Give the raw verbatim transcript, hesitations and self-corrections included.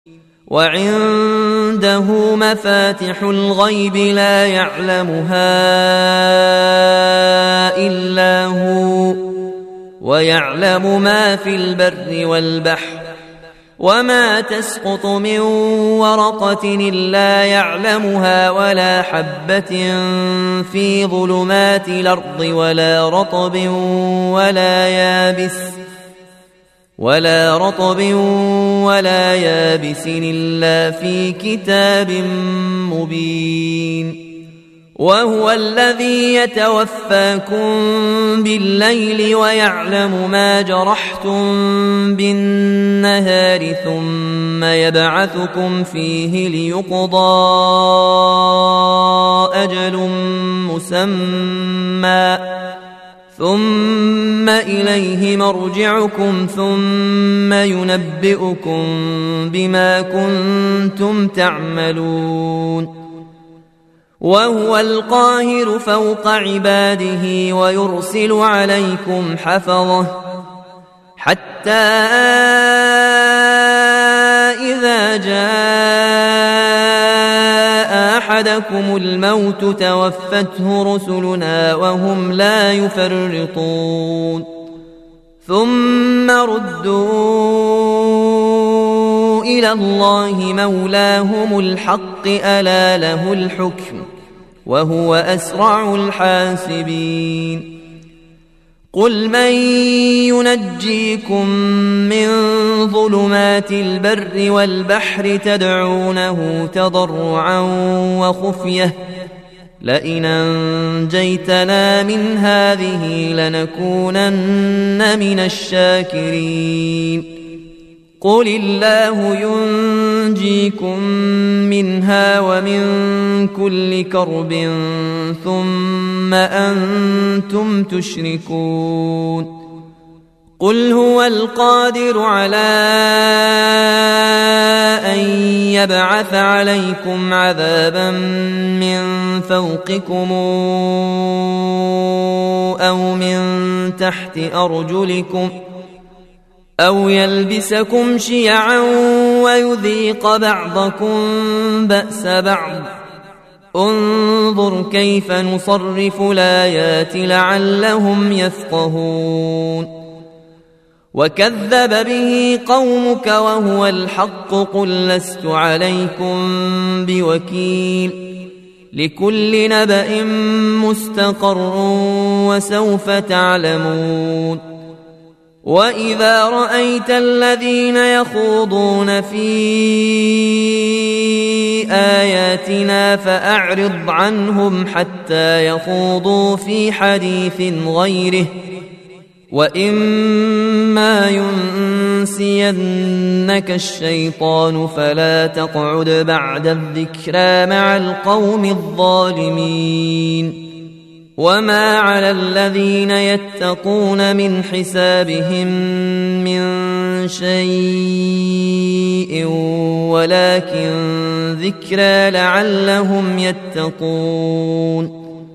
وعنده مفاتح الغيب لا يعلمها إلا هو ويعلم ما في البر والبحر وما تسقط من ورقة إلا يعلمها ولا حبة في ظلمات الأرض ولا رطب ولا يابس ولا رطب ولا يابس إلا في كتاب مبين. وهو الذي يتوفاكم بالليل ويعلم ما جرحتم بالنهار ثم يبعثكم فيه ليقضى أجل مسمى ثم إليه مرجعكم ثم ينبئكم بما كنتم تعملون. وهو القاهر فوق عباده ويرسل عليكم حفظه حتى إذا جاء أحدكم الموت توفته رسلنا وهم لا يفرطون ثم ردوا إلى الله مولاهم الحق ألا له الحكم وهو أسرع الحاسبين. قل من ينجيكم من ظلمات البر والبحر تدعونه تضرعا وخفية لئن أنجيتنا من هذه لنكونن من الشاكرين. قل الله ينجيكم منها ومن كل كرب ثم أنتم تشركون. قل هو القادر على أن يبعث عليكم عذابا من فوقكم أو من تحت أرجلكم أو يلبسكم شيعا ويذيق بعضكم بأس بعض. انظر كيف نصرف الآيات لعلهم يفقهون. وكذب به قومك وهو الحق قل لست عليكم بوكيل لكل نبأ مستقر وسوف تعلمون. وإذا رأيت الذين يخوضون في آياتنا فأعرض عنهم حتى يخوضوا في حديث غيره وإما ينسينك الشيطان فلا تقعد بعد الذكرى مع القوم الظالمين. وما على الذين يتقون من حسابهم من شيء ولكن ذكرى لعلهم يتقون.